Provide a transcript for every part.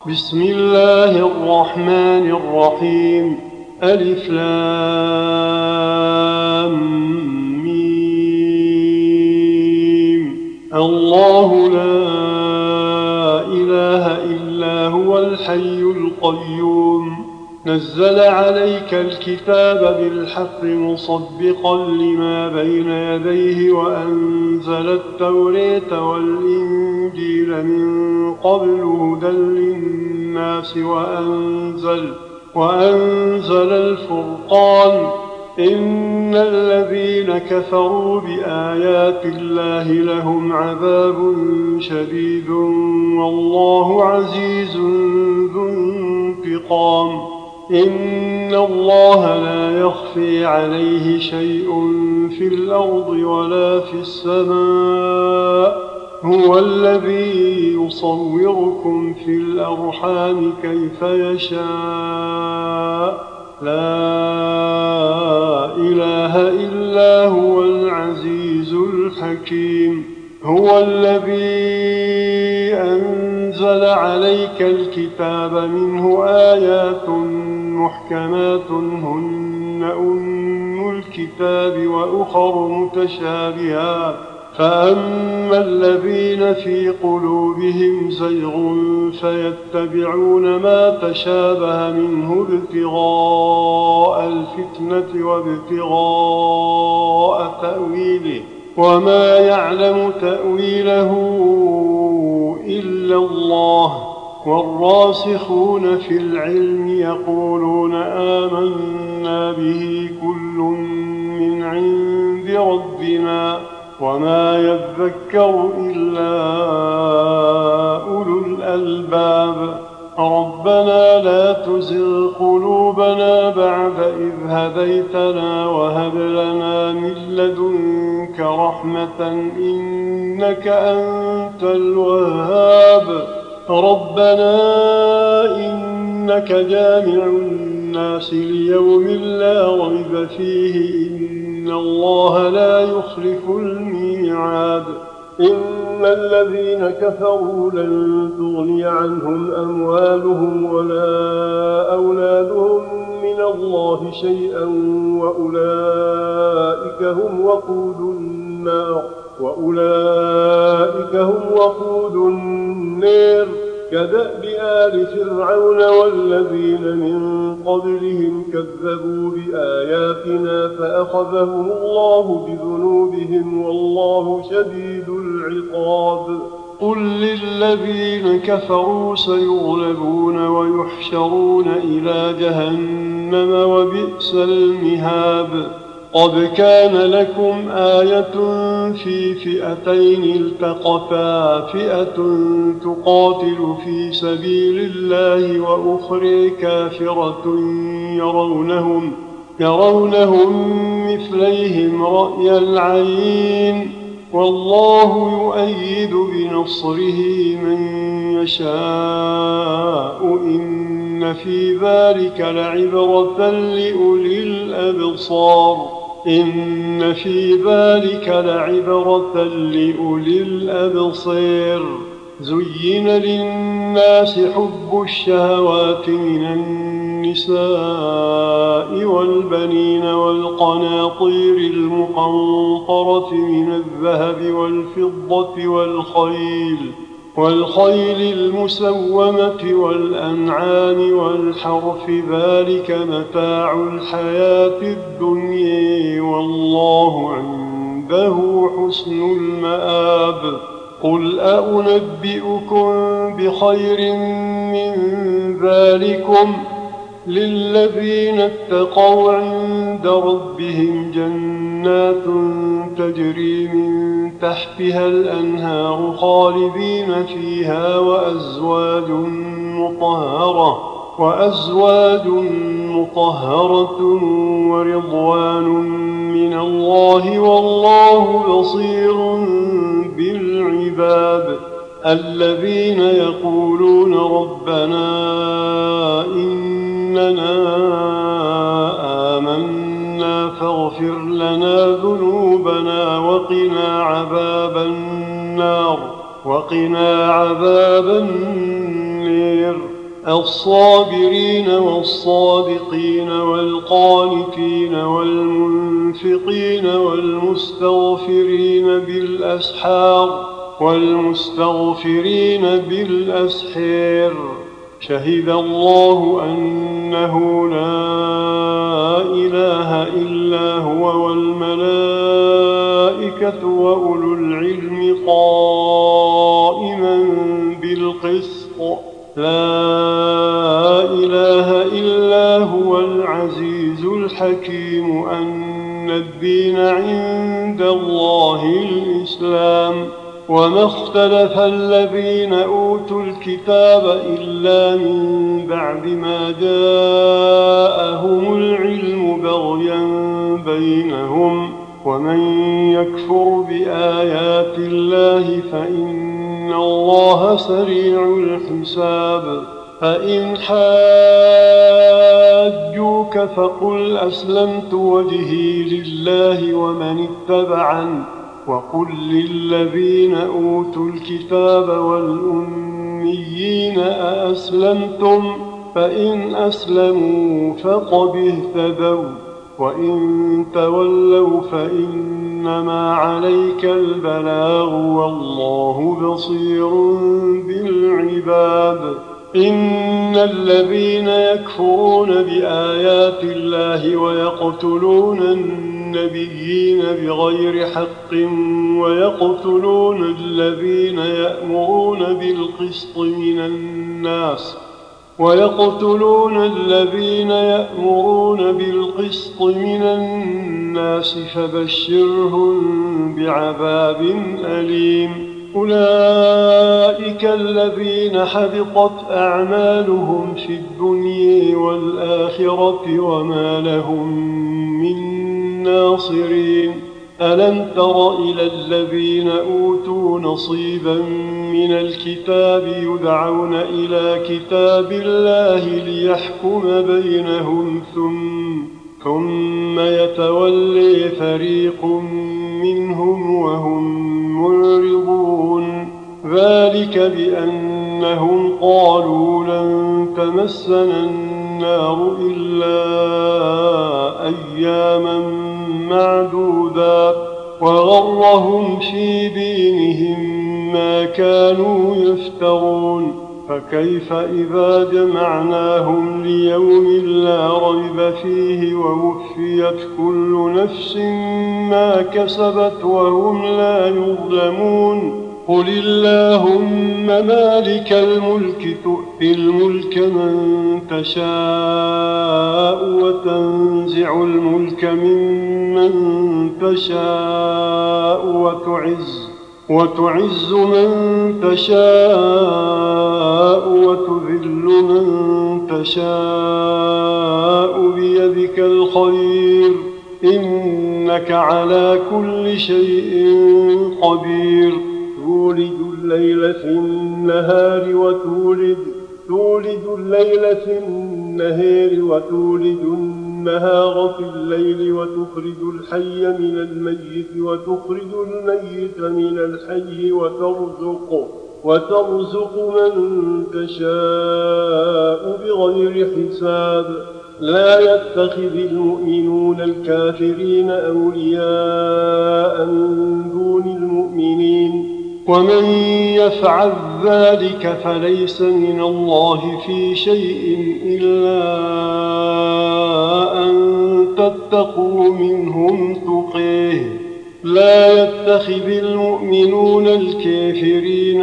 بسم الله الرحمن الرحيم. ألف لام ميم. الله لا إله إلا هو الحي القيوم. نزل عليك الكتاب بالحق مصدقا لما بين يديه وأنزل التوراة والإنجيل من قبل هدى للناس وأنزل الفرقان. إن الذين كفروا بآيات الله لهم عذاب شديد والله عزيز ذو انتقام. إن الله لا يخفي عليه شيء في الأرض ولا في السماء. هو الذي يصوركم في الأرحام كيف يشاء. لا إله إلا هو العزيز الحكيم. هو الذي أنزل عليك الكتاب منه آيات محكمات هن أم الكتاب وأخر متشابهات فأما الذين في قلوبهم زيغ فيتبعون ما تشابه منه ابتغاء الفتنة وابتغاء تأويله وما يعلم تأويله إلا الله. والراسخون في العلم يقولون آمنا به كل من عند ربنا وما يذكر إلا أولو الألباب. ربنا لا تزغ قلوبنا بعد إذ هديتنا وهب لنا من لدنك رحمة إنك أنت الوهاب. ربنا إنك جامع الناس ليوم لا ريب فيه إن الله لا يخلف الميعاد. إن الذين كفروا لن تغني عنهم أموالهم ولا أولادهم من الله شيئا وأولئك هم وقود النار. كدأب آل فرعون والذين من قبلهم كذبوا بآياتنا فأخذهم الله بذنوبهم والله شديد العقاب. قل للذين كفروا سيغلبون ويحشرون إلى جهنم وبئس المهاد. قد كان لكم آية في فئتين التقتا فئة تقاتل في سبيل الله وأخرى كافرة يرونهم مثليهم رأي العين والله يؤيد بنصره من يشاء. إن في ذلك لعبرة لأولي الأبصار. إن في ذلك لعبرة لأولي الأبصار. زين للناس حب الشهوات من النساء والبنين والقناطير المقنطرة من الذهب والفضة والخيل المسومة والأنعام والحرث ذلك متاع الحياة الدنيا والله عنده حسن المآب. قل أنبئكم بخير من ذلكم للذين اتقوا عند ربهم جنات تجري من تحتها الأنهار خالدين فيها وأزواج مطهرة ورضوان من الله والله بصير بالعباد. الذين يقولون ربنا إننا آمنا فاغفر لنا ذنوبنا وقنا عذاب النار. الصابرين والصادقين والقانتين والمنفقين والمستغفرين بالأسحار شهد الله أنه لا إله إلا هو والملائكة وأولو العلم قائما بالقسط لا إله إلا هو العزيز الحكيم أن الدين عند الله الإسلام وما اختلف الذين أوتوا الكتاب إلا من بعد ما جاءهم العلم بغيا بينهم ومن يكفر بآيات الله فإن الله سريع الحساب فإن حاجوك فقل أسلمت وجهي لله ومن اتبعني وقل للذين أوتوا الكتاب والأميين أأسلمتم فإن أسلموا فقد اهتدوا وإن تولوا فإنما عليك البلاغ والله بصير بالعباد إن الذين يكفرون بآيات الله ويقتلون النبيين بغير حق ويقتلون الذين يأمرون بالقسط من الناس فبشرهم بعذاب أليم أولئك الذين حبطت أعمالهم في الدنيا والآخرة وما لهم من ناصرين ألم تر إلى الذين أوتوا نصيبا من الكتاب يدعون إلى كتاب الله ليحكم بينهم ثم يتولي فريق منهم وهم معرضون ذلك بأنهم قالوا لن تمسنا النار إلا أياما معدودات وغرهم في دينهم ما كانوا يفترون فكيف إذا جمعناهم ليوم لا ريب فيه ووفيت كل نفس ما كسبت وهم لا يظلمون قل اللهم مالك الملك تؤتي الملك من تشاء وتنزع الملك ممن تشاء وتعز من تشاء وتذل من تشاء بيدك الخير إنك على كل شيء قدير تولج الليل في النهار وتولج النهار في الليل وتخرج الحي من الميت وتخرج الميت من الحي وترزق من تشاء بغير حساب لا يتخذ المؤمنون الكافرين أولياء من دون المؤمنين ومن يفعل ذلك فليس من الله في شيء إلا أن تتقوا منهم تقيه لا يتخذ المؤمنون الكافرين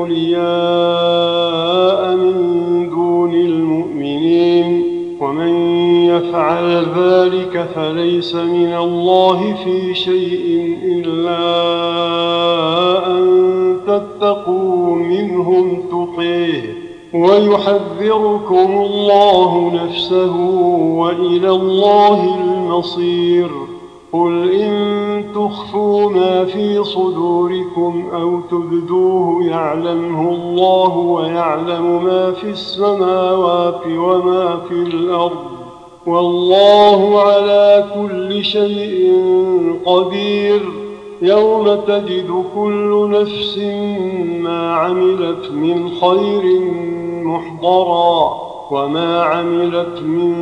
أولياء من دون المؤمنين ومن يفعل ذلك فليس من الله في شيء إلا أن تتقوا منهم تقيه ويحذركم الله نفسه وإلى الله المصير قل إن تخفوا ما في صدوركم أو تبدوه يعلمه الله ويعلم ما في السماوات وما في الأرض والله على كل شيء قدير يوم تجد كل نفس ما عملت من خير محضرا وما عملت من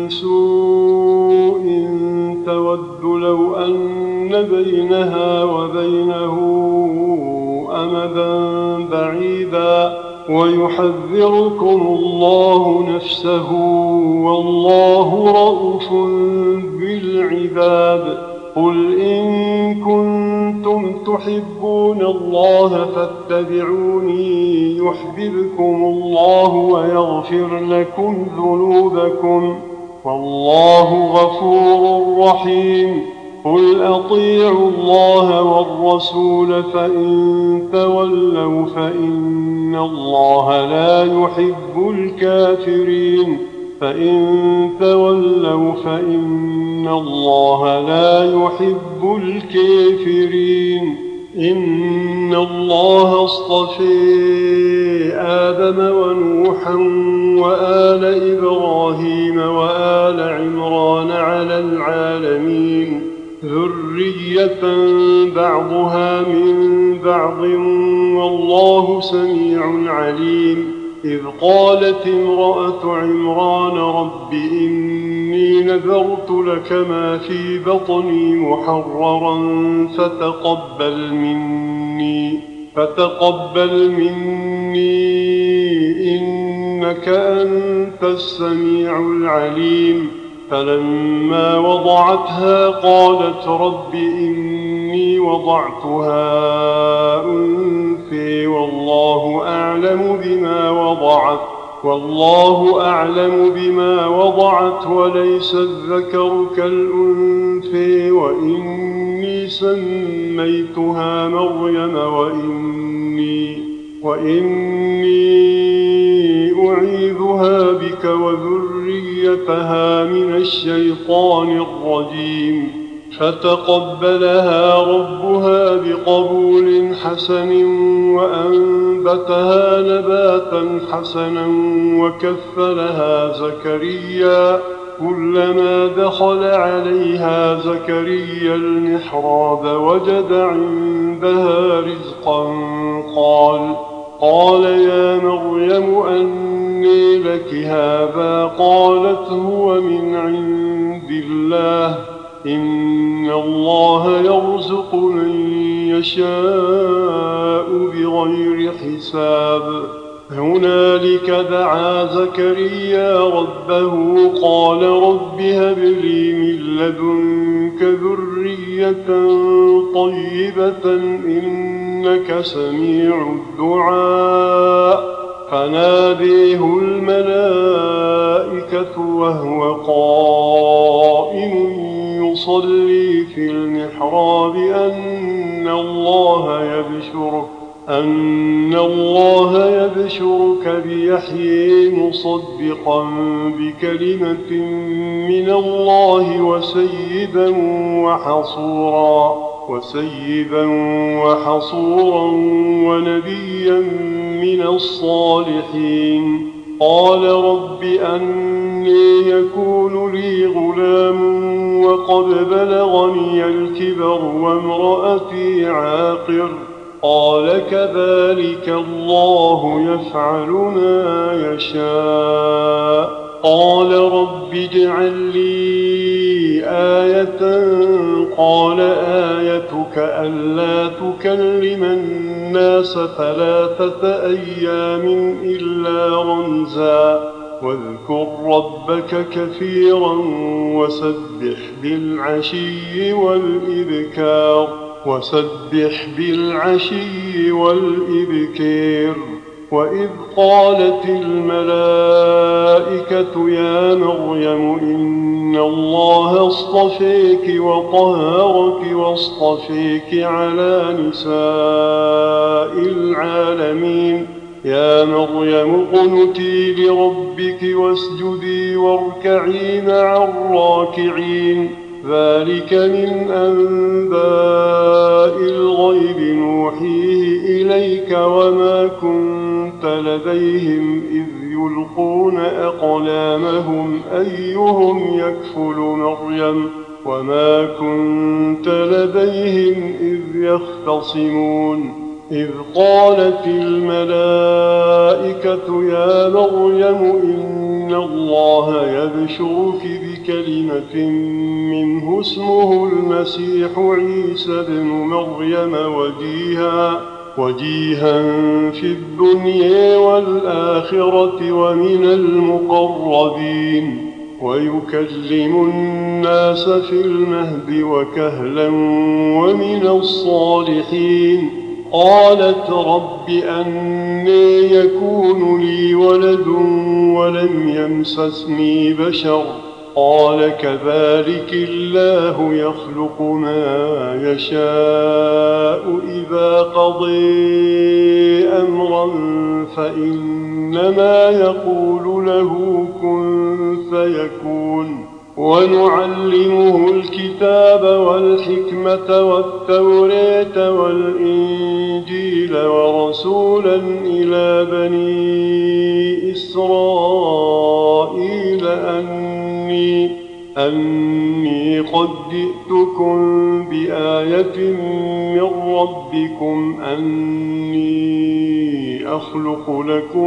سوء تود لو أن بينها وبينه أمدا بعيدا ويحذركم الله نفسه والله رءوف بالعباد. قل إن كنتم تحبون الله فاتبعوني يحببكم الله ويغفر لكم ذنوبكم والله غفور رحيم. قل أطيعوا الله والرسول فإن تولوا فإن الله لا يحب الكافرين فإن الله لا يحب الكافرين. إن الله اصطفى آدم ونوحا وآل إبراهيم وآل عمران على العالمين ذرية بعضها من بعض والله سميع عليم. إذ قالت امرأة عمران رب إني نذرت لك ما في بطني محررا فتقبل مني إنك أنت السميع العليم. فلما وضعتها قالت رب إني وضعتها أنثى والله أعلم بما وضعت وليس الذكر كالأنثى وإني سميتها مريم وإني أعيذها بك وذريتها من الشيطان الرجيم. فتقبلها ربها بقبول حسن وأنبتها نباتا حسنا وكفلها زكريا. كلما دخل عليها زكريا المحراب وجد عندها رزقا قال يا مريم أنى لك هذا؟ قالت هو من عند الله إن الله يرزق من يشاء بغير حساب. هنالك دعا زكريا ربه قال رب هب لي من لدنك ذرية طيبة إنك سميع الدعاء. فناديه الملائكة وهو قائم يصلي في المحراب أن الله يبشرك بيحيى مصدقا بكلمة من الله وسيدا وحصورا ونبيا من الصالحين. قال رب أنى يكون لي غلام وقد بلغني الكبر وامرأتي عاقر؟ قال كذلك الله يفعل ما يشاء. قال رب اجعل لي آية. قال آيتك ألا تكلم الناس 3 أيام إلا رمزا واذكر ربك كثيرا وسبح بالعشي والإبكار. وإذ قالت الملائكة يا مريم إن الله اصطفيك وطهرك واصطفيك على نساء العالمين. يا مريم اقنتي لربك واسجدي واركعي مع الراكعين. ذلك من أنباء الغيب نوحيه إليك وما كنت لديهم إذ يلقون أقلامهم أيهم يكفل مريم وما كنت لديهم إذ يختصمون. إذ قالت الملائكة يا مريم إن الله يبشرك بكلمة منه اسمه المسيح عيسى بن مريم وجيها في الدنيا والآخرة ومن المقربين ويكلم الناس في المهد وكهلا ومن الصالحين. قالت رب أنى يكون لي ولد ولم يمسسني بشر قال كذلك الله يخلق ما يشاء إذا قضى أمرا فإنما يقول له كن فيكون. ونعلمه الكتاب والحكمة والتوراة والإنجيل ورسولا إلى بني إسرائيل أني قد جئتكم بآية من ربكم أني أخلق لكم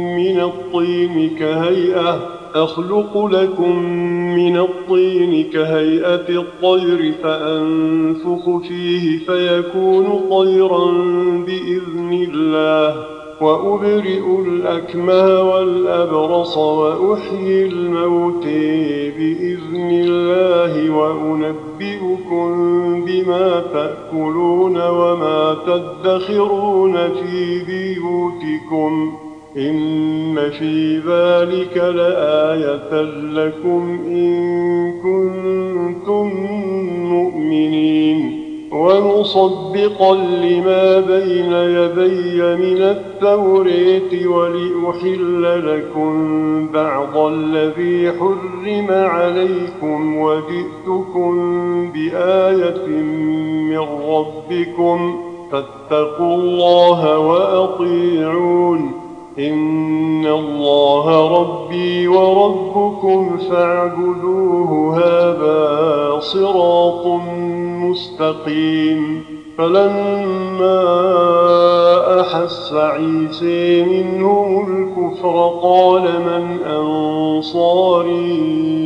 من الطين كهيئة الطير فأنفخ فيه فيكون طيرا بإذن الله وأبرئ الأكمه والأبرص وأحيي الموتى بإذن الله وأنبئكم بما تأكلون وما تدخرون في بيوتكم إن في ذلك لآية لكم إن كنتم مؤمنين. ومصدقا لما بين يدي من التوراة ولأحل لكم بعض الذي حرم عليكم وجئتكم بآية من ربكم فاتقوا الله وأطيعون إن الله ربي وربكم فاعبدوه هذا صراط مستقيم. فلما أحس عيسى منهم الكفر قال من أنصاري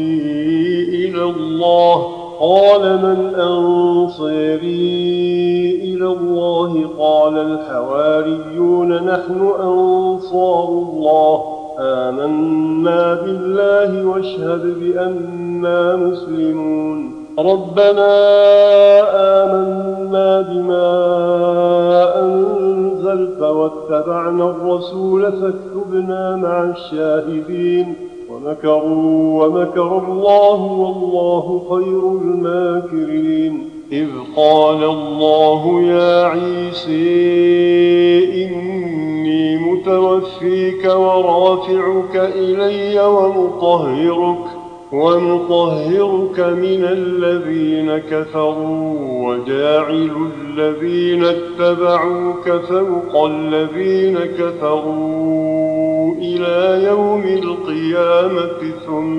إلى الله قال الحواريون نحن أنصار الله آمنا بالله واشهد بأننا مسلمون. ربنا آمنا بما أنزلت واتبعنا الرسول فاكتبنا مع الشاهدين. ومكر الله والله خير الماكرين. إذ قال الله يا عيسى إني متوفيك ورافعك إلي ومطهرك من الذين كفروا وجاعل الذين اتبعوك فوق الذين كفروا إلى يوم القيامة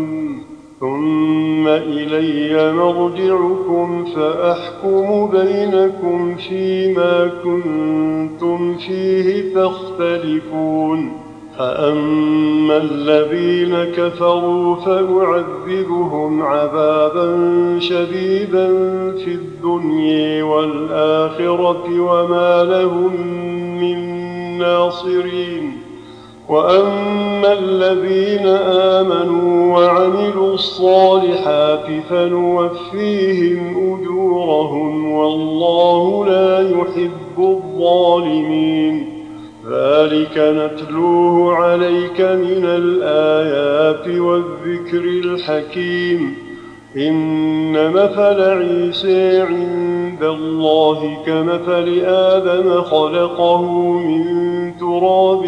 ثم إلي مرجعكم فأحكم بينكم فيما كنتم فيه تختلفون. فأما الذين كفروا فأعذبهم عذابا شديدا في الدنيا والآخرة وما لهم من ناصرين. وأما الذين آمنوا وعملوا الصالحات فنوفيهم أجورهم والله لا يحب الظالمين. ذلك نتلوه عليك من الآيات والذكر الحكيم. إن مثل عيسى عند الله كمثل آدم خلقه من تراب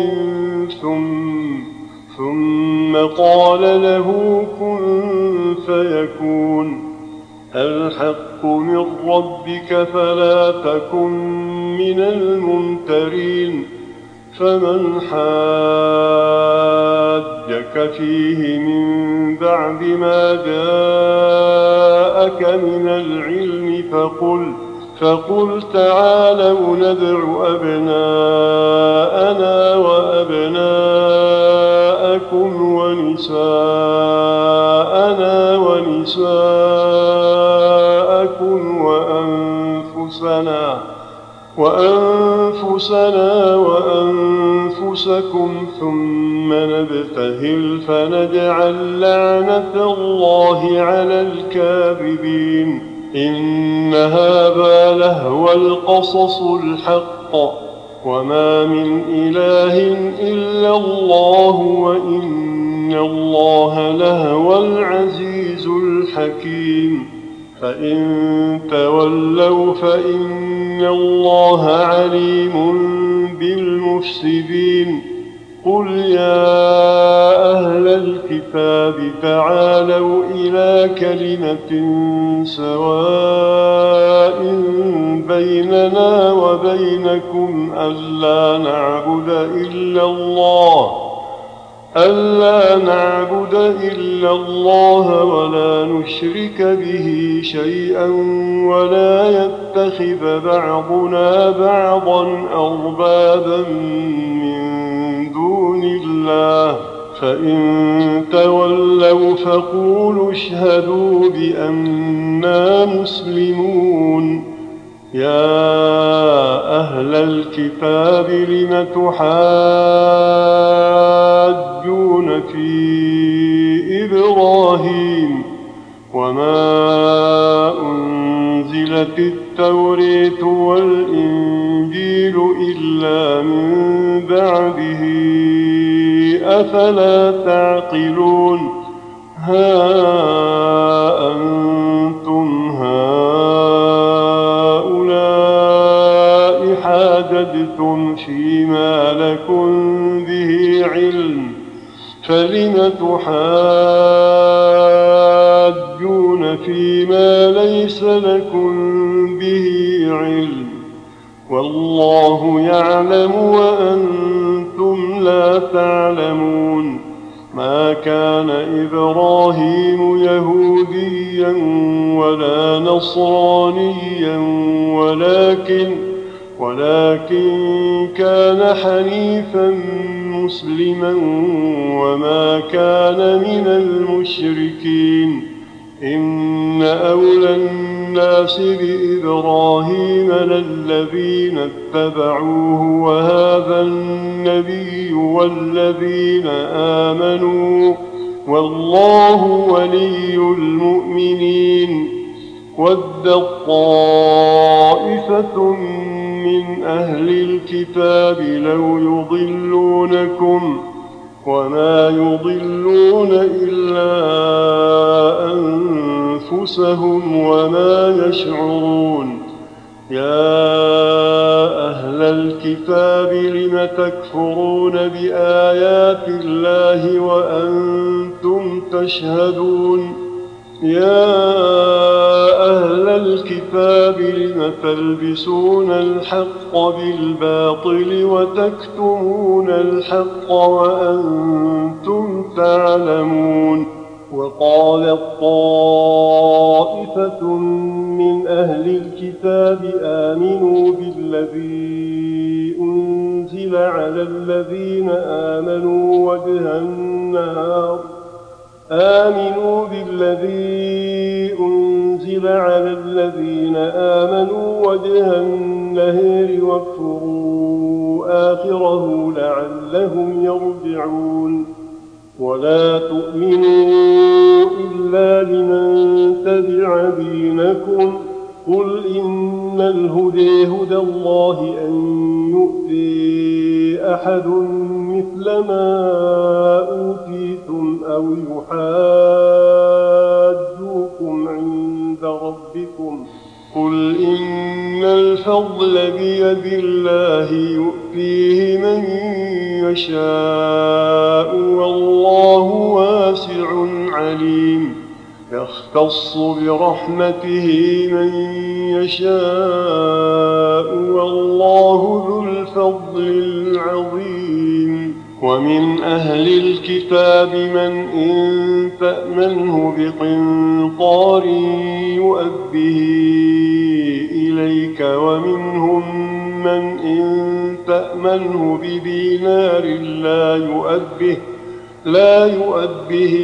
ثم قال له كن فيكون. الحق من ربك فلا تكن من الممترين. فمن حاجك فيه من بعد ما جاءك من العلم فقل تعالوا ندع أبناءنا وأبناءكم ونساءنا ونساءكم وأنفسنا وأنفسكم ثم نبتهل فنجعل لعنة الله على الكاذبين إن هذا لهو القصص الحق وما من إله إلا الله وإن الله لهو العزيز الحكيم فإن تولوا فإن الله عليم بالمفسدين قل يا أهل الكتاب تعالوا إلى كلمة سواء بيننا وبينكم ألا نعبد إلا الله ولا نشرك به شيئا ولا يتخذ بعضنا بعضا أربابا من دون الله فإن تولوا فقولوا اشهدوا بأننا مسلمون يا أهل الكتاب لم تحاجون في إبراهيم وما أنزلت التوراة والإنجيل إلا من بعده أفلا تعقلون ها أنتم هؤلاء حاججتم فيما لكم به علم فلم تحاجون فيما ليس لكم به علم والله يعلم وأنتم لا تعلمون ما كان إبراهيم يهوديا ولا نصرانيا ولكن كان حنيفا مسلما وما كان من المشركين إن أولى الناس بإبراهيم للذين اتبعوه وهذا النبي والذين آمنوا والله ولي المؤمنين ود طائفة من أهل الكتاب لو يضلونكم وما يضلون إلا أنفسهم وما يشعرون يا أهل الكتاب لم تكفرون بآيات الله وأنتم تشهدون يا أهل الكتاب لم تلبسون الحق بالباطل وتكتمون الحق وأنتم تعلمون وقالت طائفة من أهل الكتاب آمنوا بالذي أنزل على الذين آمنوا وجه النهار واكفروا آخره لعلهم يرجعون ولا تؤمنوا إلا لمن تبع دينكم قل إن الهدى هدى الله أن يؤتي أحد مثل ما أوتيتم أو يحاجوكم عند ربكم قل إن الفضل بيد الله يؤتيه من يشاء والله واسع عليم يختص برحمته من يشاء والله ذو الفضل العظيم ومن أهل الكتاب من إن تأمنه بقنطار يؤده إليك ومنهم من إن تأمنه بدينار لا يؤده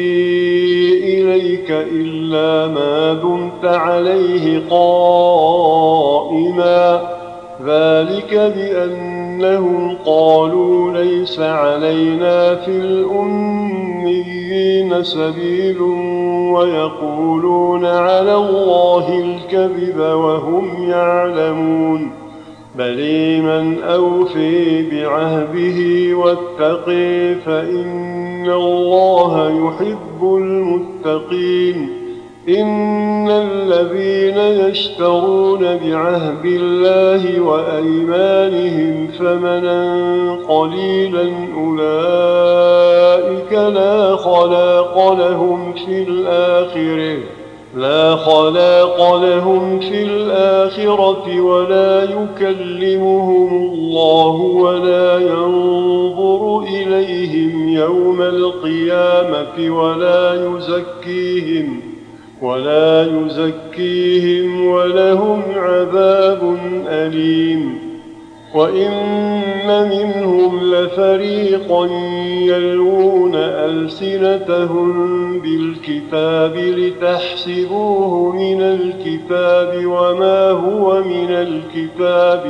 إليك إلا ما دمت عليه قائما ذلك بأنهم قالوا ليس علينا في الأميين سبيل ويقولون على الله الكذب وهم يعلمون بل من أوفي بعهده واتقي فإن الله يحب المتقين إن الذين يشترون بعهد الله وأيمانهم ثمنا قليلا أولئك لا خلاق لهم في الآخرة ولا يكلمهم الله ولا ينظر إليهم يوم القيامة ولا يزكيهم ولهم عذاب أليم وإن منهم لفريقا يلوون ألسنتهم بالكتاب لتحسبوه من الكتاب وما هو من الكتاب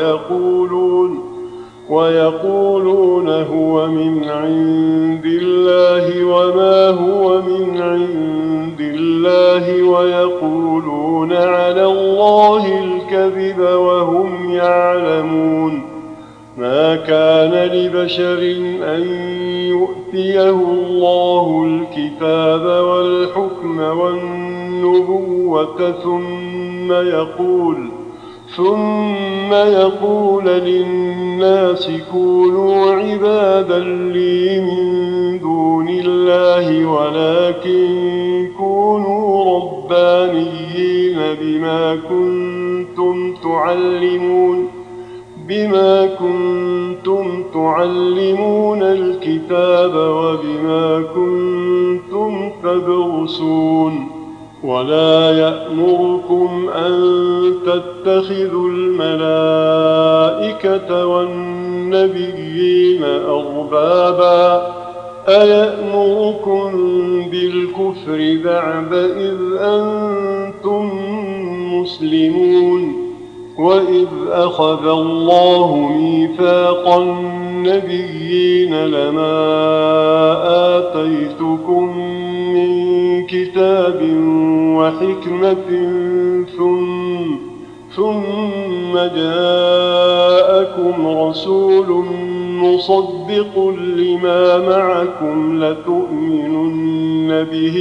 ويقولون هو من عند الله وما هو من عند الله ويقولون على الله الكذب وهم يعلمون ما كان لبشر أن يؤتيه الله الكتاب والحكم والنبوة ثم يقول للناس كونوا عبادا لي من دون الله ولكن كونوا ربانيين بما كنتم تعلمون الكتاب وبما كنتم تدرسون ولا يأمركم أن تتخذوا الملائكة والنبيين أربابا أيأمركم بالكفر بعد إذ أنتم مسلمون وإذ أخذ الله ميثاق النبيين لما آتيتكم من كتاب وحكمة ثم جاءكم رسول مصدق لما معكم لتؤمنن به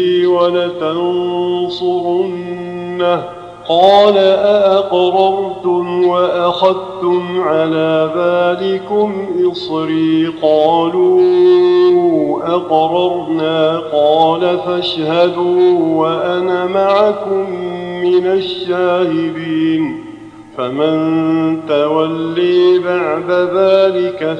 ولتنصرنه قال أأقررتم وأخذتم على ذلكم إصري قالوا أقررنا قال فاشهدوا وأنا معكم من الشاهدين فمن تولي بعد ذلك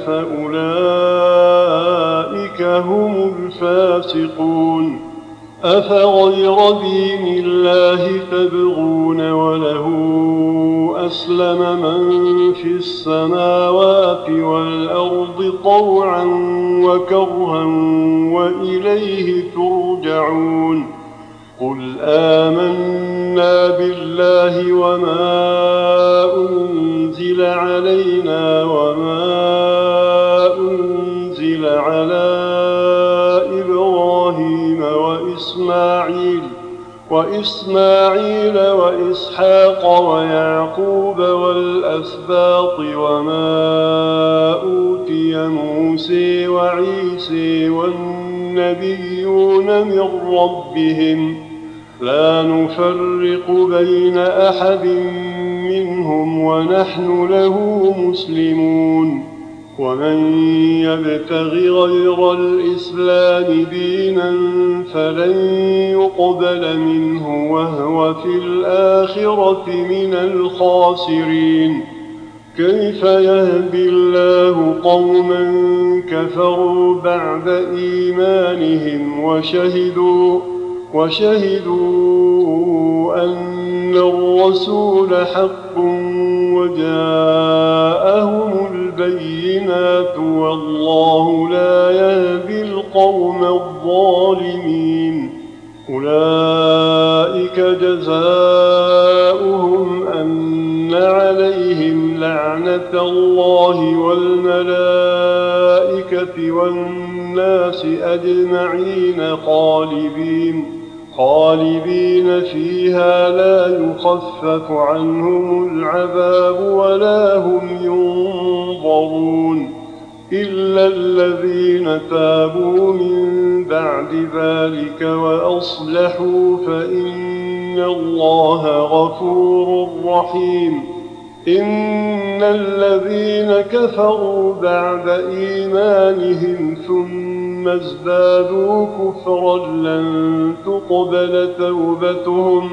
فأولئك هم الفاسقون أفغير دين الله تبغون وله أسلم من في السماوات والأرض طوعا وكرها وإليه ترجعون قل آمنا بالله وما أنزل علينا وما أنزل على إبراهيم وإسماعيل وإسحاق ويعقوب والأسباط وما أوتي موسى وعيسى والنبيون من ربهم لا نفرق بين أحد منهم ونحن له مسلمون ومن يبتغ غير الإسلام دينا فلن يقبل منه وهو في الآخرة من الخاسرين كيف يهدي الله قوما وشهدوا أن الرسول حق وجاءهم البينات والله لا يهدي القوم الظالمين. أولئك جزاؤهم أن عليهم لعنة الله والملائكة والناس أجمعين خالدين فيها لا يخفف عنهم العذاب ولا هم ينظرون إلا الذين تابوا من بعد ذلك وأصلحوا فإن الله غفور رحيم. إن الذين كفروا بعد إيمانهم ثم ازدادوا كفرا لن تقبل توبتهم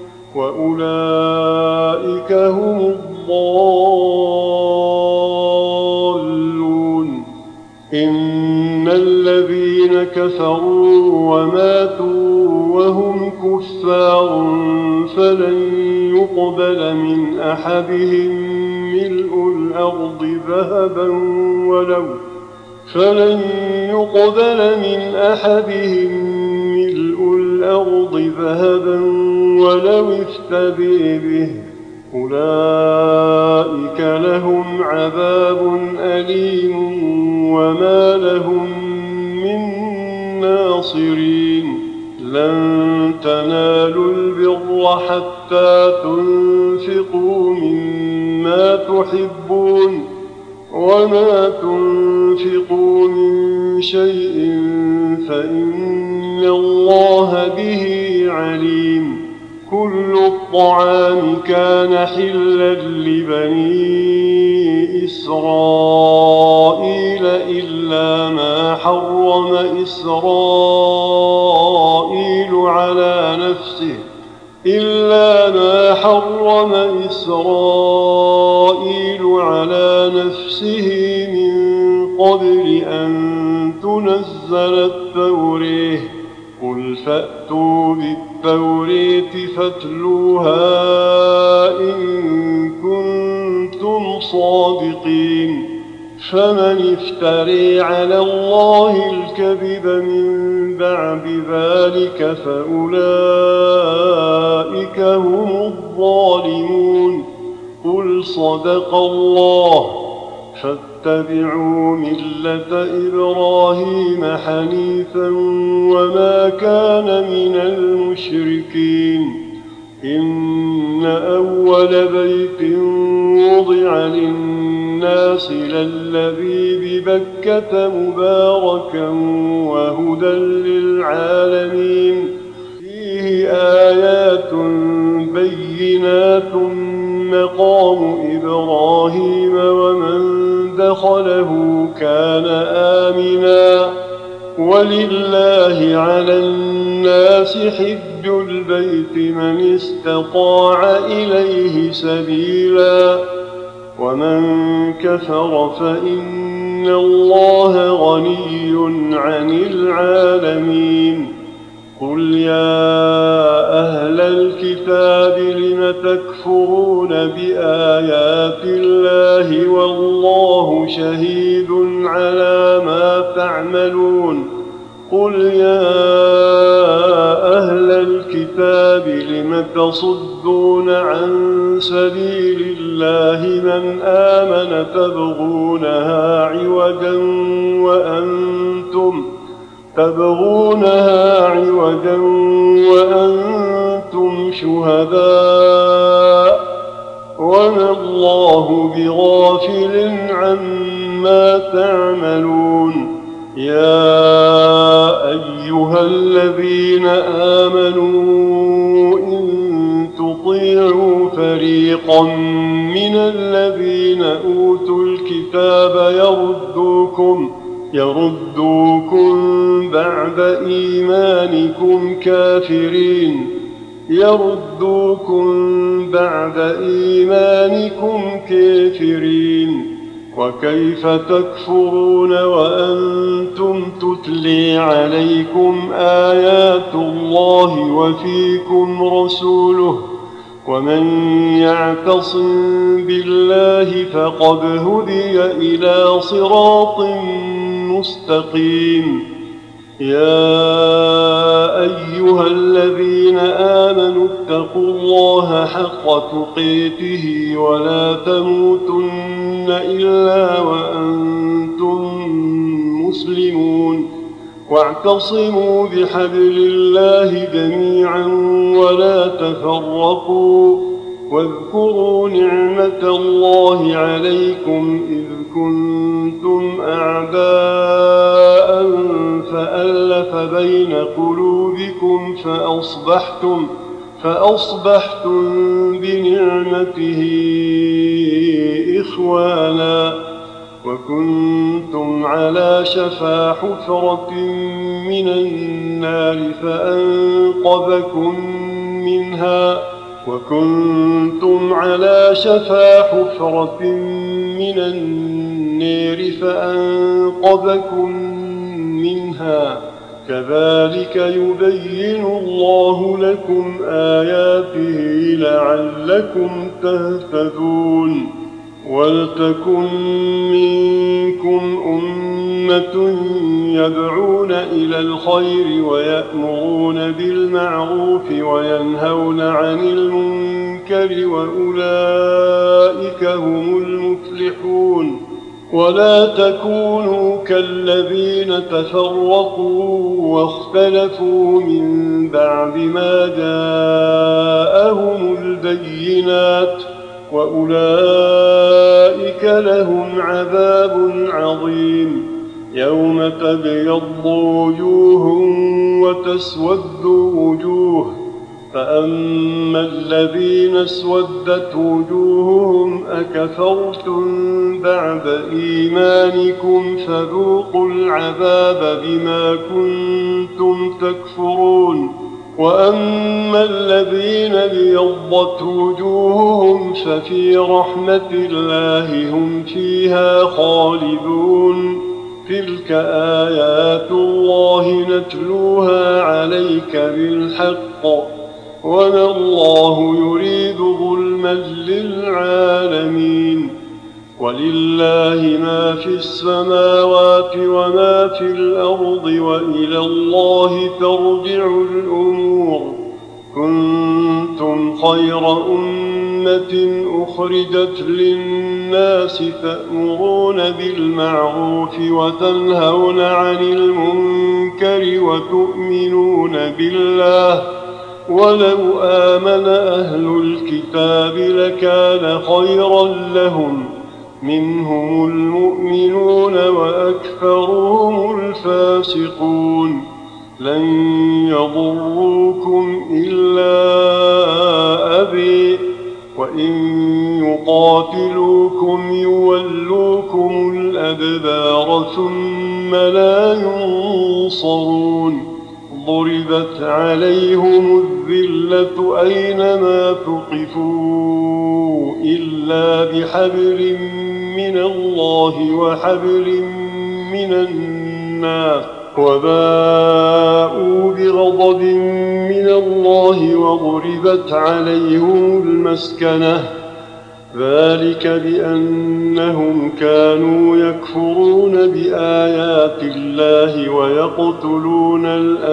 وأولئك هم الضالون. إن الذين كفروا وماتوا وهم كفار فلن يقبل من أحدهم ملء الأرض ذهبا ولو افتدي به. أولئك لهم عذاب أليم وما لهم من ناصرين. لن تنالوا البر حتى تنفقوا مما تحبون وما تنفقوا من شيء فإن الله به عليم. كل الطعام كان حلا لبني إسرائيل إلا ما حرم إسرائيل على نفسه من قبل أن تنزل التوريه. قل فأتوا بالتورية فاتلوها إن كنتم صادقين. فمن افتري على الله الكذب من بعد ذلك فأولئك هم الظالمون. قل صدق الله فاتبعوا ملة إبراهيم حنيفا وما كان من المشركين. إن أول بيت وضع للناس للذي ببكة مباركا وهدى للعالمين. فيه آيات بينات مقام إبراهيم ومن دخله كان آمنا. ولله على الناس حج البيت من استطاع إليه سبيلا ومن كفر فإن الله غني عن العالمين. قل يا أهل الكتاب لم تكفرون بآيات الله والله شهيد على ما تعملون. قل يا أهل الكتاب لم تصدون عن سبيل الله من آمن تبغونها عوجا وأنتم شهداء وما الله بغافل عما تعملون. يا أيها الذين آمنوا إن تطيعوا فريقا من الذين أوتوا الكتاب يردوكم بعد إيمانكم كافرين. وكيف تكفرون وأنتم تتلي عليكم آيات الله وفيكم رسوله ومن يعتصم بالله فقد هدي إلى صراط مستقيم. يا أيها الذين آمنوا اتقوا الله حق تقاته ولا تموتن إلا وأنتم مسلمون واعتصموا بحبل الله جميعا ولا تفرقوا واذكروا نعمة الله عليكم إذ كنتم أعداء فألف بين قلوبكم فأصبحتم بنعمته إخوانا وكنتم على شفا حفرة من النار فأنقذكم منها كذلك يبين الله لكم آياته لعلكم تهتدون. ولتكن منكم أمة يدعون إلى الخير ويأمرون بالمعروف وينهون عن المنكر وأولئك هم المفلحون. ولا تكونوا كالذين تفرقوا واختلفوا من بعد ما جاءهم البينات وأولئك لهم عذاب عظيم. يوم تبيض وجوه وتسود وجوه فأما الذين اسودت وجوههم أكفرتم بعد إيمانكم فذوقوا العذاب بما كنتم تكفرون. وأما الذين ابيضت وجوههم ففي رحمة الله هم فيها خالدون. تلك آيات الله نتلوها عليك بالحق وما الله يريد ظلما للعالمين. ولله ما في السماوات وما في الأرض وإلى الله ترجع الأمور. كنتم خير أمة أخرجت للناس تأمرون بالمعروف وتنهون عن المنكر وتؤمنون بالله ولو آمن أهل الكتاب لكان خيرا لهم منهم المؤمنون وأكثرهم الفاسقون. لن يضروكم إلا أذى وإن يقاتلوكم يولوكم الأدبار ثم لا ينصرون. ضربت عليهم الذلة أينما ثقفوا إلا بحبل من الله وحبل من الناس وباءوا بغضب من الله وضربت عليهم المسكنة ذلك بأنهم كانوا يكفرون بآيات الله ويقتلون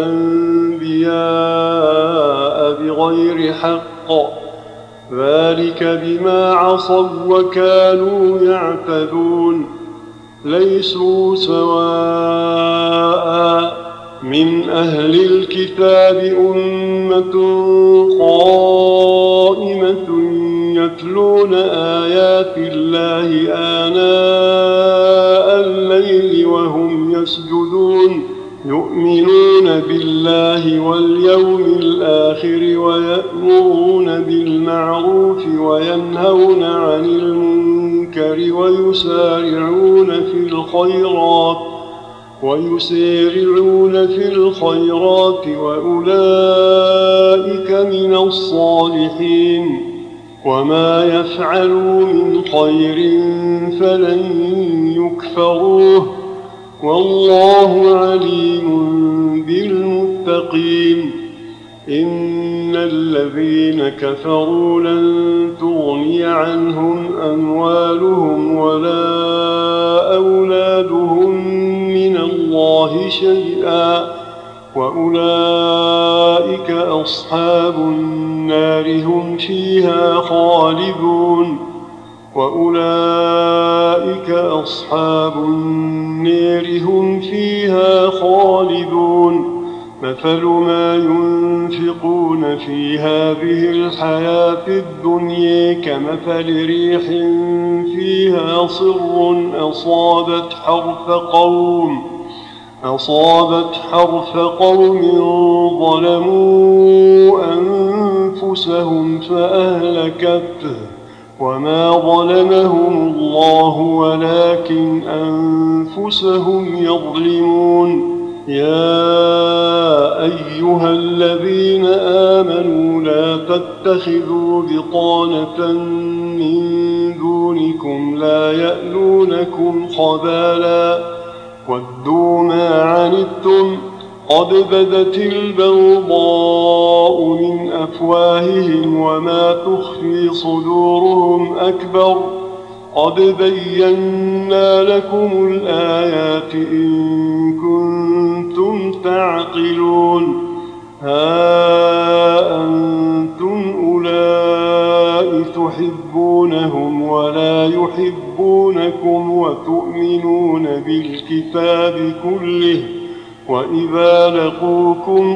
الأنبياء بغير حق ذلك بما عصوا وكانوا يعتدون. ليسوا سواء من أهل الكتاب أمة قائمة يتلون آيات الله آناء الليل وهم يسجدون يؤمنون بالله واليوم الآخر ويأمرون بالمعروف وينهون عن المنكر ويسارعون في الخيرات وأولئك من الصالحين. وما يفعلوا من خير فلن يكفروه والله عليم بالمتقين. إن الذين كفروا لن تغني عنهم أموالهم ولا أولادهم من الله شيئا وأولئك أصحاب النار هم فيها خالدون. وأولئك أصحاب النار هم فيها خالدون. مثل ما ينفقون في هذه الحياة الدنيا كمثل ريح فيها صر أصابت حرث قوم ظلموا أنفسهم فأهلكته وما ظلمهم الله ولكن أنفسهم يظلمون. يا أيها الذين آمنوا لا تتخذوا بطانة من دونكم لا يألونكم خبالا ودوا ما عنتم قد بدت البغضاء من أفواههم وما تخفي صدورهم أكبر قد بينا لكم الآيات إن كنتم تعقلون. ها أنتم أولئك تحبونهم ولا يحبونكم وتؤمنون بالكتاب كله وإذا لقوكم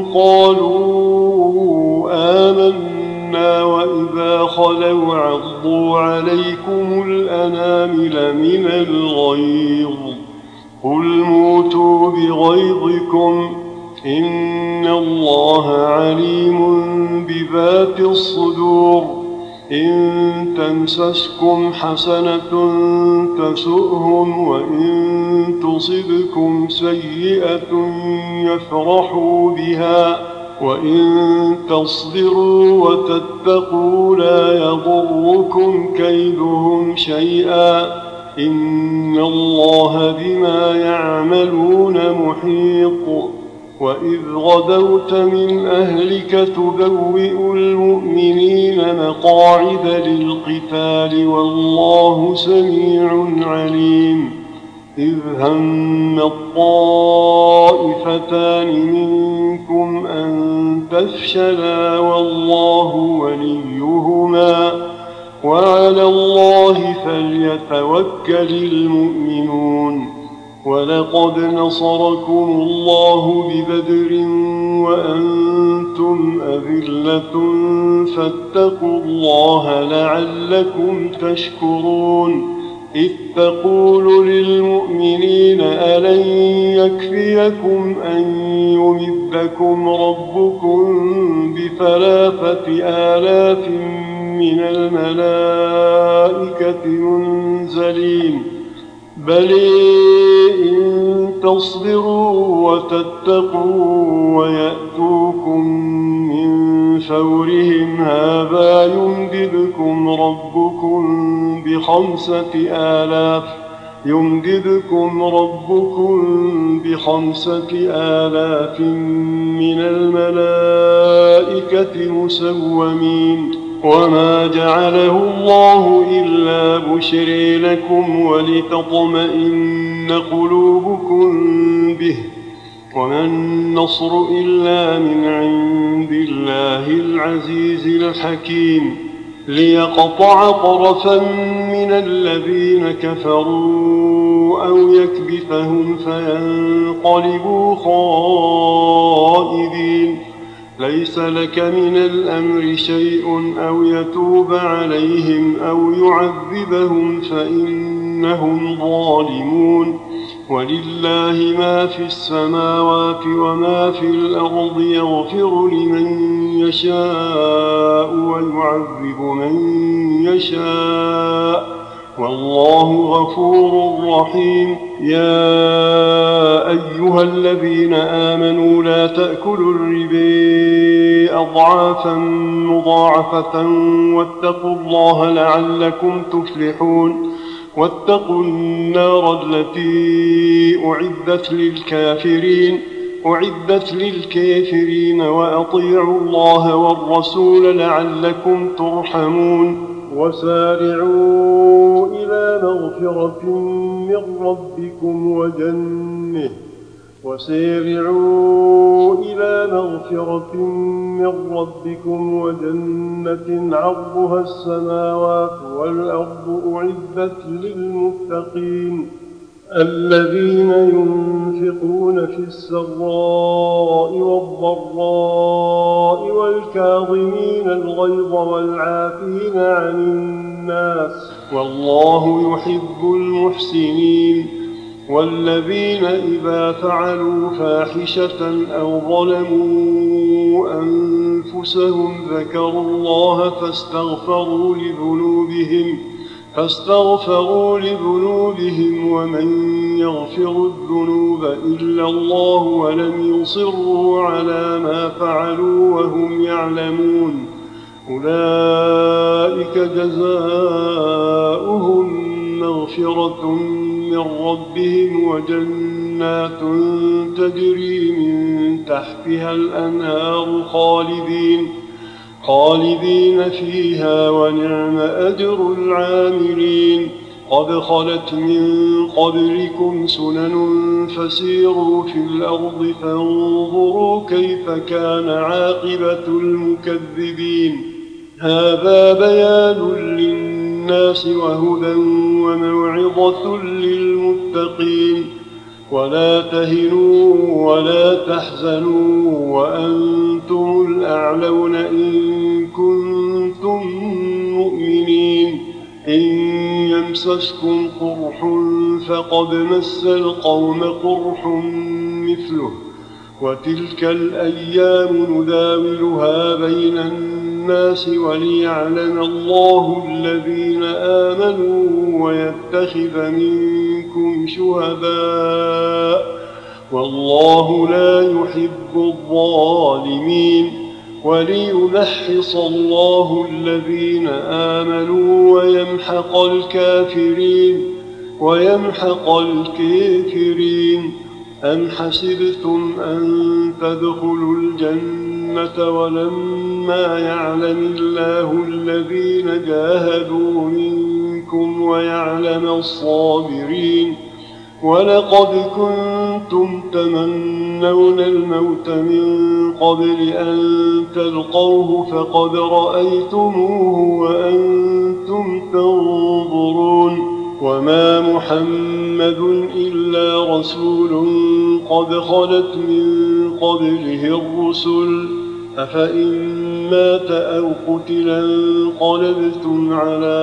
قالوا آمنا وإذا خلوا عضوا عليكم الأنامل من الغيظ قل موتوا بغيظكم إن الله عليم بذات الصدور. إن تمسسكم حسنة تسؤهم وإن تصبكم سيئة يفرحوا بها وإن تصبروا وتتقوا لا يضركم كيدهم شيئا إن الله بما يعملون محيط. وإذ غدوت من أهلك تبوئ المؤمنين مقاعد للقتال والله سميع عليم. إذ هم الطائفتان منكم أن تفشلا والله وليهما وعلى الله فليتوكل المؤمنون. ولقد نصركم الله ببدر وأنتم أذلة فاتقوا الله لعلكم تشكرون. إذ تقول للمؤمنين ألن يكفيكم أن يمدكم ربكم ب3,000 من الملائكة منزلين بل إن تصبروا وتتقوا ويأتوكم من فورهم هذا يمددكم ربكم ب5,000 من الملائكة مسومين. وما جعله الله إلا بشرى لكم ولتطمئن قلوبكم به وما النصر إلا من عند الله العزيز الحكيم. ليقطع طرفا من الذين كفروا أو يكبتهم فينقلبوا خائبين. ليس لك من الأمر شيء أو يتوب عليهم أو يعذبهم فإنهم ظالمون. ولله ما في السماوات وما في الأرض يغفر لمن يشاء ويعذب من يشاء والله غفور رحيم. يا أيها الذين آمنوا لا تأكلوا الربا أضعافا مضاعفة واتقوا الله لعلكم تفلحون. واتقوا النار التي أعدت للكافرين وأطيعوا الله والرسول لعلكم ترحمون. وسارعوا إلى مغفرة من ربكم وجنة عرضها السماوات والأرض أعدت للمتقين الذين ينفقون في السراء والضراء والكاظمين الغيظ والعافين عن الناس والله يحب المحسنين. والذين إذا فعلوا فاحشة أو ظلموا أنفسهم ذكروا الله فاستغفروا لذنوبهم ومن يغفر الذنوب إلا الله ولم يصروا على ما فعلوا وهم يعلمون أولئك جزاؤهم مغفرة من ربهم وجنات تجري من تحتها الأنهار خالدين فيها ونعم أجر العاملين. قد خلت من قبلكم سنن فسيروا في الأرض فانظروا كيف كان عاقبة المكذبين. هذا بيان للناس وهدى وموعظة للمتقين. ولا تهنوا ولا تحزنوا وأنتم الأعلون إن كنتم مؤمنين. إن يمسسكم قرح فقد مس القوم قرح مثله وتلك الأيام نداولها بين الناس وليعلم الله الذين آمنوا ويتخذ منكم شهداء والله لا يحب الظالمين. وليمحص الله الذين آمنوا ويمحق الكافرين. أم حسبتم أن تدخلوا الجنة ولما يعلم الله الذين جاهدوا منكم ويعلم الصابرين. ولقد كنتم تمنون الموت من قبل أن تلقوه فقد رأيتموه وأنتم تنظرون. وما محمد إلا رسول قد خلت من قبله الرسل أفإن مات أو قتلا انقلبتم على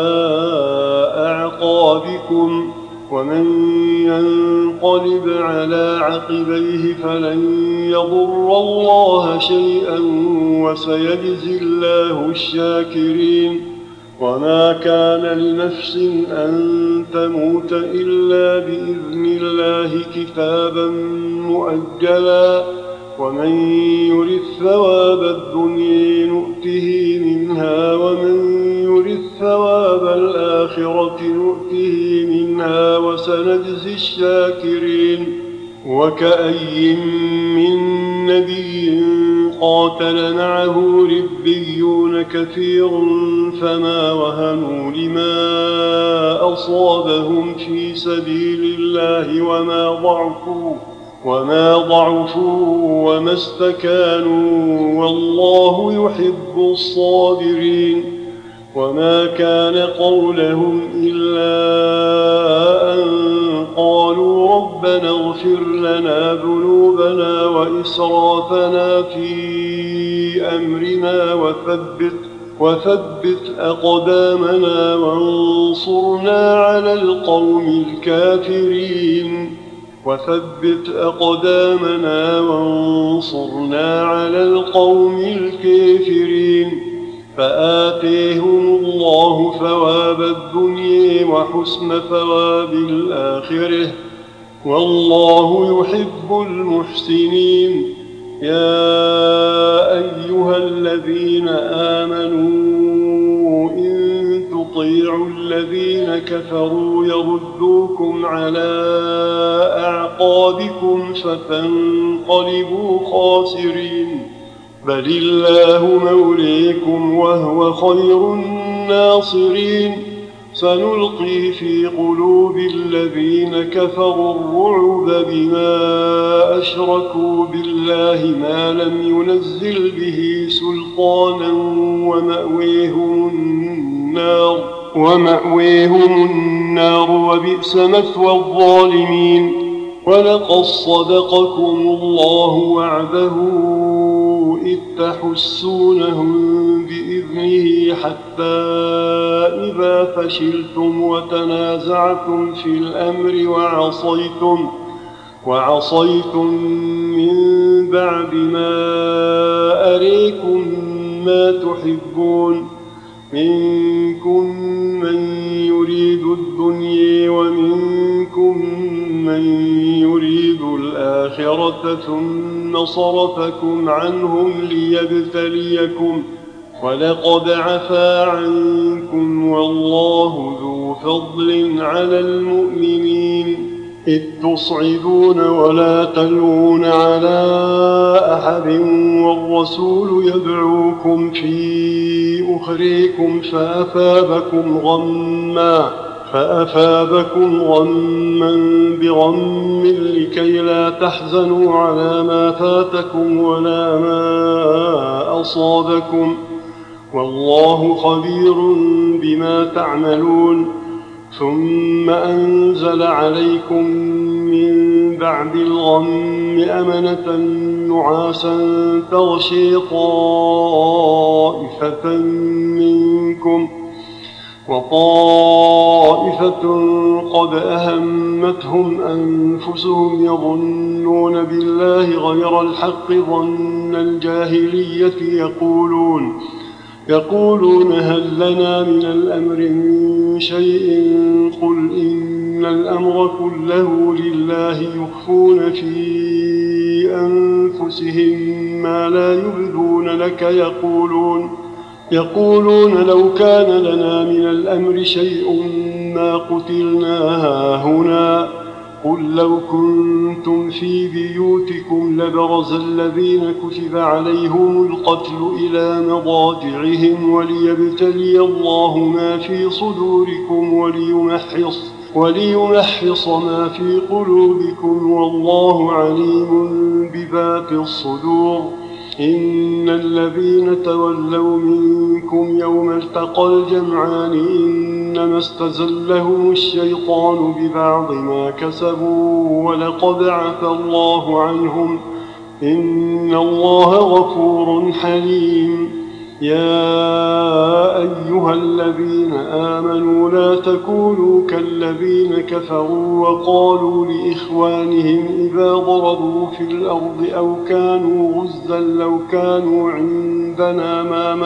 أعقابكم ومن ينقلب على عقبيه فلن يضر الله شيئا وسيجزي الله الشاكرين. وما كان لنفس أن تموت إلا بإذن الله كتابا مؤجلا ومن يرد ثواب الدنيا نؤته منها ومن يرد ثواب الآخرة نؤته منها وسنجزي الشاكرين. وكأي من نبي قاتل معه ربيون كثير فما وهنوا لما أصابهم في سبيل الله وما ضعفوا وما استكانوا والله يحب الصابرين. وما كان قولهم إلا أن قالوا ربنا اغفر لنا ذنوبنا وإسرافنا في أمرنا وثبت أقدامنا وانصرنا على القوم الكافرين. فآتيهم الله ثواب الدنيا وحسن ثواب الآخرة، والله يحب المحسنين. يا أيها الذين آمنوا إن تطيعوا الذين كفروا يردوكم على أعقابكم فتنقلبوا خاسرين. بل الله موليكم وهو خير الناصرين. سنلقي في قلوب الذين كفروا الرعب بما أشركوا بالله ما لم ينزل به سلطانا ومأويهم النار وبئس مثوى الظالمين. ولقد صدقكم الله وعده إذ تحسونهم بإذنه حتى إذا فشلتم وتنازعتم في الأمر وعصيتم من بعد ما أريكم ما تحبون، منكم من يريد الدنيا ومنكم من يريد الآخرة ثم صرفكم عنهم ليبتليكم، ولقد عفا عنكم والله ذو فضل على المؤمنين. إذ تصعدون ولا تلوون على أحد والرسول يدعوكم في أخريكم فأثابكم غما بغم لكي لا تحزنوا على ما فاتكم ولا ما أصابكم، والله خبير بما تعملون. ثم أنزل عليكم من بعد الغم أمنة نعاسا تغشي طائفة منكم وطائفة قد أهمتهم أنفسهم يظنون بالله غير الحق ظن الجاهلية يقولون هل لنا من الأمر من شيء قل إن الأمر كله لله يخفون في أنفسهم ما لا يبدون لك يقولون لو كان لنا من الأمر شيء ما قتلنا هاهنا قل لو كنتم في بيوتكم لبرز الذين كتب عليهم القتل إلى مضاجعهم وليبتلي الله ما في صدوركم وليمحص ما في قلوبكم والله عليم بذات الصدور. إن الذين تولوا منكم يوم التقى الجمعان إنما استزلهم الشيطان ببعض ما كسبوا ولقد عفا الله عنهم إن الله غفور حليم. يا أيها الذين آمنوا لا تكونوا كالذين كفروا وقالوا لإخوانهم إذا ضربوا في الأرض أو كانوا غزا لو كانوا عندنا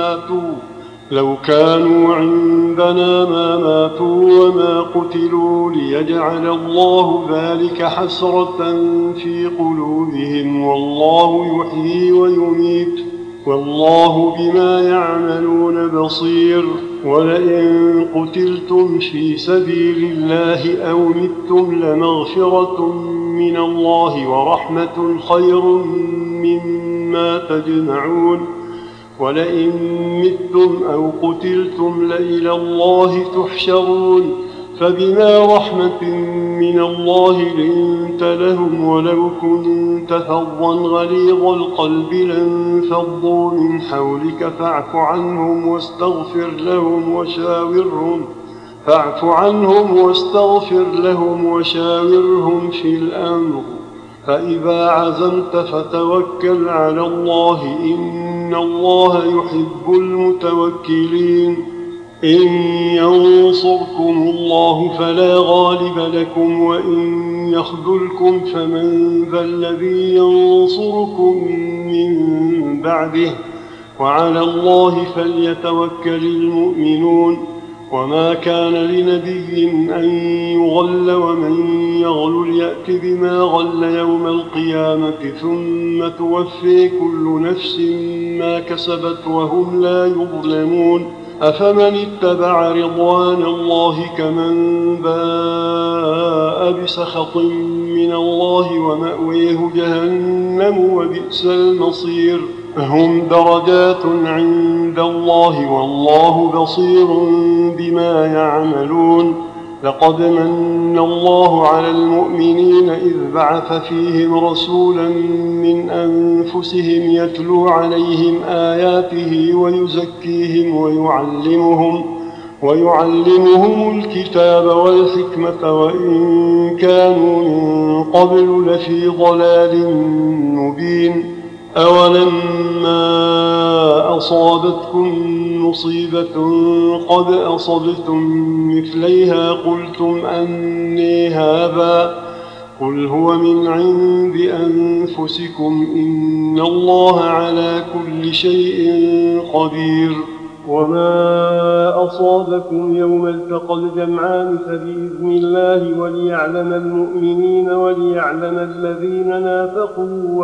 ما ماتوا وما قتلوا ليجعل الله ذلك حسرة في قلوبهم والله يحيي ويميت والله بما يعملون بصير. ولئن قتلتم في سبيل الله أو متم لمغفرة من الله ورحمة خير مما تجمعون. ولئن متم أو قتلتم لإلى الله تحشرون. فبما رحمة من الله لنت لهم ولو كنت فظا غليظ القلب لانفضوا من حولك فاعف عنهم واستغفر لهم وشاورهم في الأمر. فإذا عزمت فتوكل على الله إن الله يحب المتوكلين. إن ينصركم الله فلا غالب لكم وإن يخذلكم فمن ذا الذي ينصركم من بعده وعلى الله فليتوكل المؤمنون. وما كان لنبي أن يغل ومن يغل يأت بما غل يوم القيامة ثم توفي كل نفس ما كسبت وهم لا يظلمون أفمن اتبع رضوان الله كمن باء بسخط من الله ومأويه جهنم وبئس المصير هم درجات عند الله والله بصير بما يعملون لقد من الله على المؤمنين إذ بعث فيهم رسولا من أنفسهم يتلو عليهم آياته ويزكيهم ويعلمهم الكتاب والحكمة وإن كانوا من قبل لفي ضلال مبين أولما أصابتكم مصيبة قد أصبتم مثليها قلتم أني هذا قل هو من عند أنفسكم إن الله على كل شيء قدير وما أصابكم يوم التقى الجمعان فبإذن الله وليعلم المؤمنين وليعلم الذين نافقوا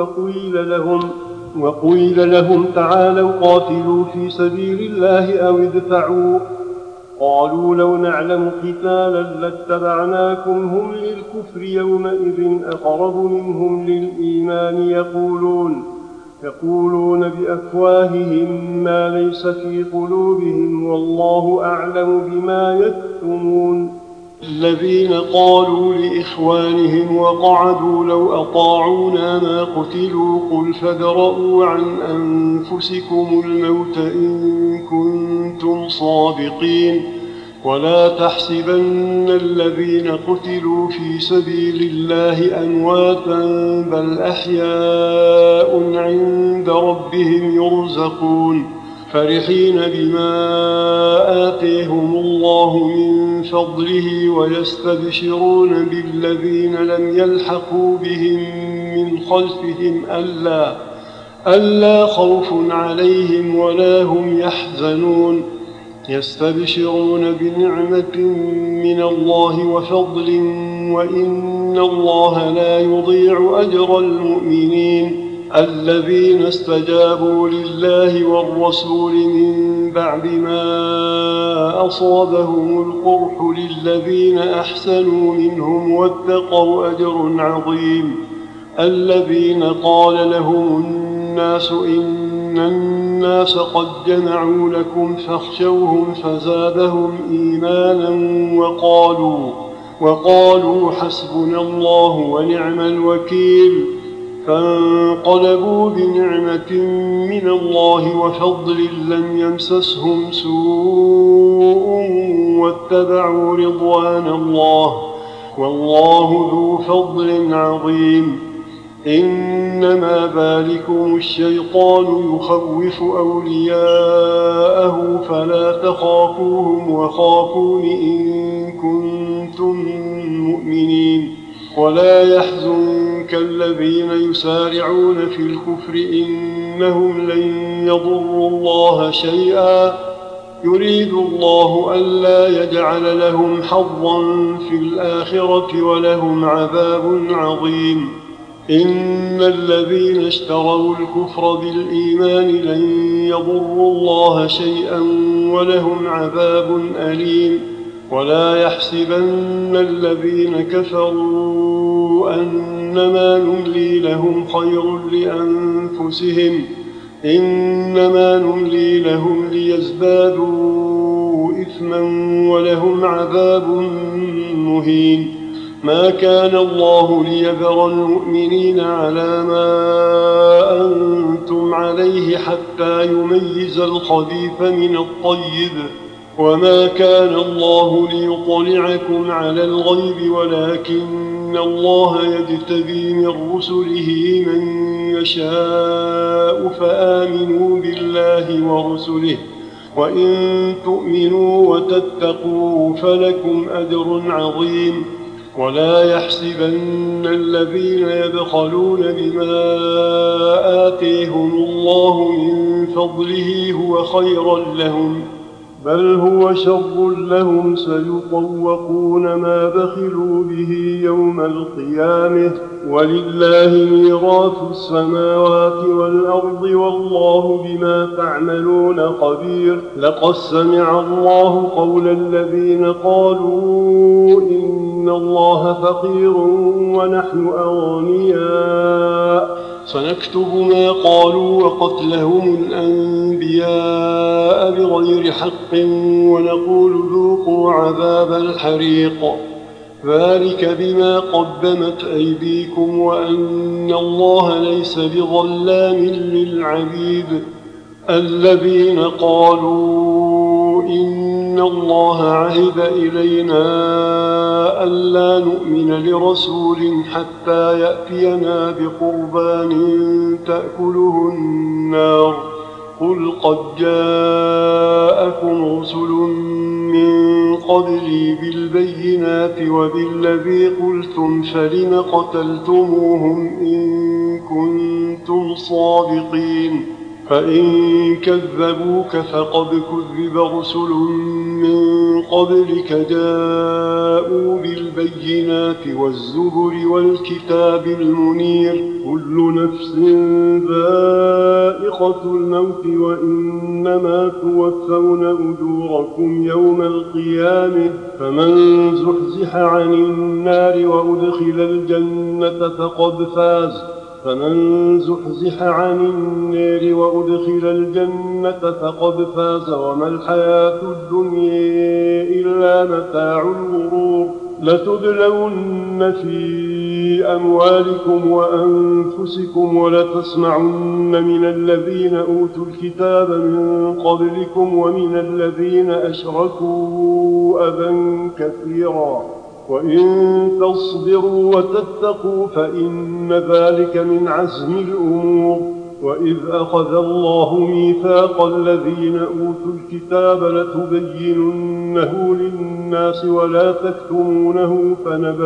وقيل لهم تعالوا قاتلوا في سبيل الله أو ادفعوا قالوا لو نعلم قتالا لاتبعناكم هم للكفر يومئذ أقرب منهم للإيمان يقولون بأفواههم ما ليس في قلوبهم والله أعلم بما يكتمون الذين قالوا لإخوانهم وقعدوا لو أطاعونا ما قتلوا قل فادرءوا عن أنفسكم الموت إن كنتم صادقين ولا تحسبن الذين قتلوا في سبيل الله أمواتا بل أحياء عند ربهم يرزقون فرحين بما آتيهم الله من فضله ويستبشرون بالذين لم يلحقوا بهم من خلفهم ألا خوف عليهم ولا هم يحزنون يستبشرون بنعمة من الله وفضل وإن الله لا يضيع أجر المؤمنين الذين استجابوا لله والرسول من بعد ما أصابهم القرح للذين أحسنوا منهم واتقوا أجر عظيم الذين قال لهم الناس إن الناس قد جمعوا لكم فاخشوهم فزادهم إيمانا وقالوا حسبنا الله ونعم الوكيل فانقلبوا بنعمة من الله وفضل لم يمسسهم سوء واتبعوا رضوان الله والله ذو فضل عظيم إنما ذلكم الشيطان يخوف أولياءه فلا تخافوهم وخافون إن كنتم مؤمنين ولا يحزنك الذين يسارعون في الكفر إنهم لن يضروا الله شيئا يريد الله ألا يجعل لهم حظا في الآخرة ولهم عذاب عظيم إن الذين اشتروا الكفر بالإيمان لن يضروا الله شيئا ولهم عذاب أليم ولا يحسبن الذين كفروا أنما نملي لهم خير لأنفسهم إنما نملي لهم ليزدادوا إثما ولهم عذاب مهين ما كان الله ليذر المؤمنين على ما أنتم عليه حتى يميز الخبيث من الطيب وما كان الله ليطلعكم على الغيب ولكن الله يجتبي من رسله من يشاء فآمنوا بالله ورسله وإن تؤمنوا وتتقوا فلكم أجر عظيم ولا يحسبن الذين يبخلون بما آتيهم الله من فضله هو خيرا لهم بل هو شر لهم سيطوقون ما بخلوا به يوم القيامة ولله ميراث السماوات والأرض والله بما تعملون خبير لقد سمع الله قول الذين قالوا إن الله فقير ونحن أغنياء سنكتب ما قالوا وقتلهم الأنبياء بغير حق ونقول ذوقوا عذاب الحريق ذلك بما قدمت أيديكم وأن الله ليس بظلام للعبيد الذين قالوا إن الله عهد إلينا ألا نؤمن لرسول حتى يأتينا بقربان تأكله النار قل قد جاءكم رسل من قبلي بالبينات وبالذي قلتم فلم قتلتموهم إن كنتم صادقين فإن كذبوك فقد كذب رسل من قبلك جاءوا بالبينات والزبر والكتاب المنير كل نفس ذائقة الموت وإنما توفون أجوركم يوم القيامة فمن زحزح عن النار وأدخل الجنة فقد فاز وأدخل الجنة فقد فاز وما الحياة الدنيا إلا متاع الغرور لتبلون في أموالكم وأنفسكم ولتسمعن من الذين أوتوا الكتاب من قبلكم ومن الذين أشركوا أذى كثيرا وإن تصبروا وتتقوا فإن ذلك من عزم الأمور وإذ أخذ الله ميثاق الذين أوتوا الكتاب لتبيننه للناس ولا تكتمونه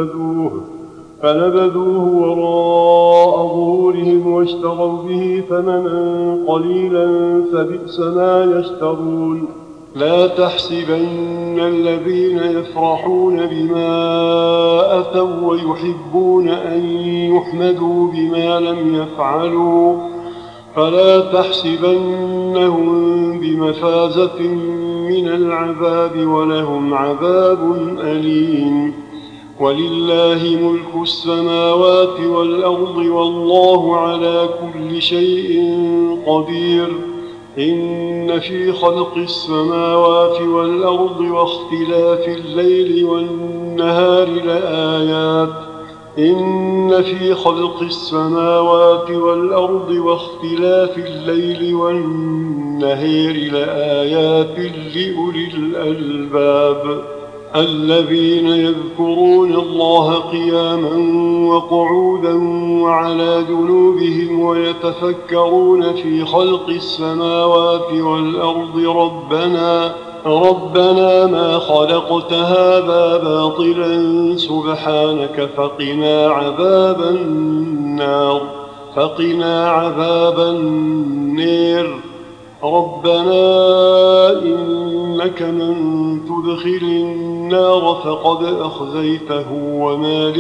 فنبذوه وراء ظهورهم واشتروا به ثمنا قليلا فبئس ما يشترون لا تحسبن الذين يفرحون بما أتوا ويحبون أن يحمدوا بما لم يفعلوا فلا تحسبنهم بمفازة من العذاب ولهم عذاب أليم ولله ملك السماوات والأرض والله على كل شيء قدير إن في خلق السماوات والأرض واختلاف الليل والنهار لآيات إن في خلق السماوات والأرض واختلاف الليل والنهار لآيات لأولي الألباب الذين يذكرون الله قياما وقعودا وعلى جنوبهم ويتفكرون في خلق السماوات والأرض ربنا ما خلقت هذا باطلا سبحانك فقنا عذاب النار ربنا إنك من تدخل النار فقد أخزيته وما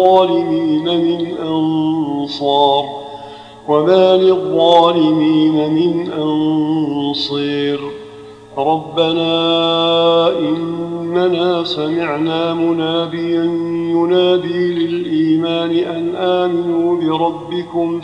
للظالمين من أنصير ربنا إننا سمعنا مناديا ينادي للإيمان أن آمنوا بربكم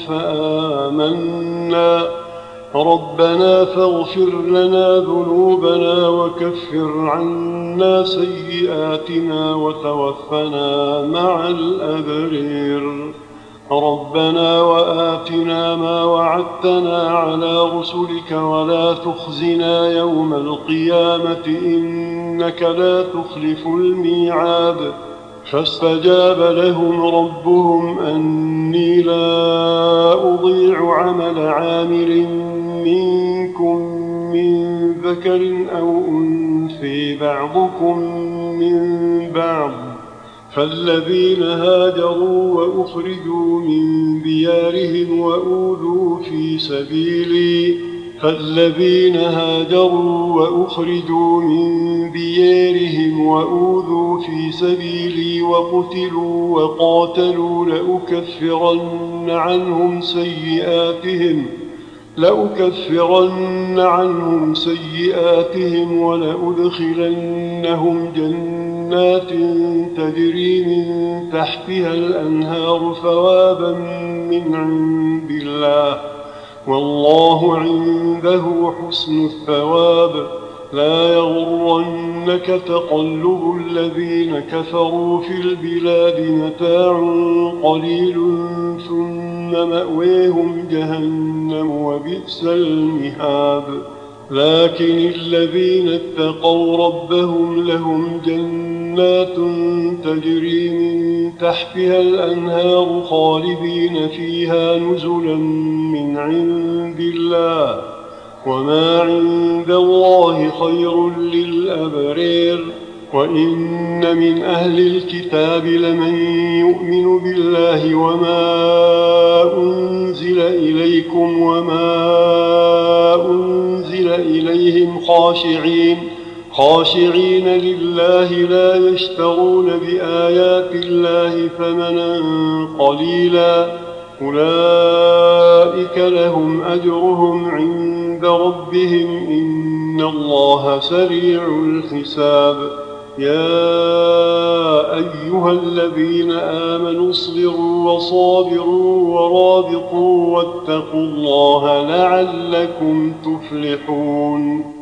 فآمنا ربنا فاغفر لنا ذنوبنا وكفر عنا سيئاتنا وتوفنا مع الأبرار ربنا وآتنا ما وعدتنا على رسلك ولا تخزنا يوم القيامة إنك لا تخلف الميعاد فاستجاب لهم ربهم أني لا أضيع عمل عامل منكم من ذكر أو أنثى بعضكم من بعض فالذين هاجروا وأخرجوا من ديارهم وأوذوا في سبيلي فالذين هاجروا وأخرجوا من ديارهم وأوذوا في سبيلي وقتلوا وقاتلوا لأكفرن عنهم سيئاتهم ولأدخلنهم جنات تجري من تحتها الأنهار ثوابا من عند الله، والله عنده حسن الثواب. لا يغرنك تقلب الذين كفروا في البلاد، متاع قليل ثم مأويهم جهنم وبئس المهاد. لكن الذين اتقوا ربهم لهم جنات تجري من تحتها الأنهار خالدين فيها نزلا من عند الله، وما عند الله خير للأبرار. وإن من أهل الكتاب لمن يؤمن بالله وما أنزل إليكم وما أنزل إليهم خاشعين لله لا يشترون بآيات الله ثمنا قليلا، أولئك لهم أجرهم عند ربهم إن الله سريع الحساب. يا أيها الذين آمنوا اصبروا وصابروا ورابطوا واتقوا الله لعلكم تفلحون.